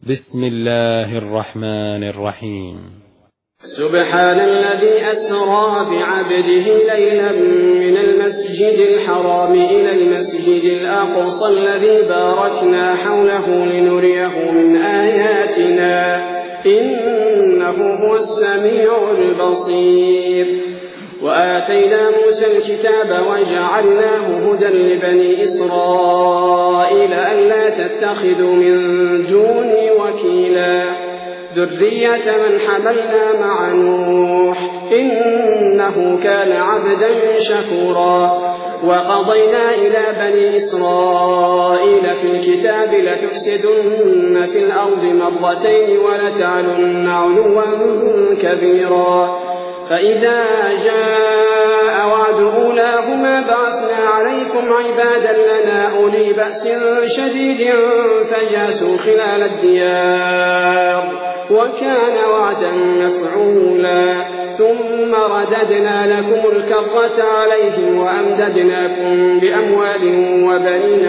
بسم الله الرحمن الرحيم. سبحان الذي أسرى بعبده ليلا من المسجد الحرام إلى المسجد الأقصى الذي باركنا حوله لنريه من آياتنا إنه هو السميع البصير. وآتينا موسى الكتاب وجعلناه هدى لبني إسرائيل ألا تتخذوا من دوني وكيلا ذرية من حملنا مع نوح إنه كان عبدا شكورا. وقضينا إلى بني إسرائيل في الكتاب لتفسدن في الأرض مرتين ولتعلن علوا كبيرا. فإذا جاء وعد أولاهما بعثنا عليكم عبادا لنا أولي بأس شديد فجاسوا خلال الديار وكان وعدا مفعولا. ثم رددنا لكم الكرة عليهم وأمددناكم بأموال وبنين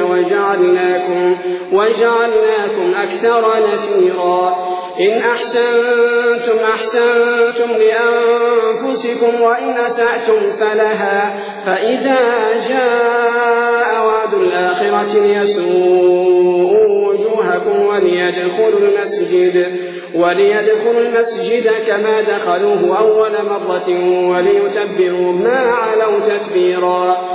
وجعلناكم أكثر نفيرا. إن أحسنتم أحسنتم لأنفسكم وإن أسأتم فلها. فإذا جاء وعد الآخرة ليسوءوا وجوهكم وليدخلوا المسجد كما دخلوه أول مرة وليتبروا ما علوا تتبيرا.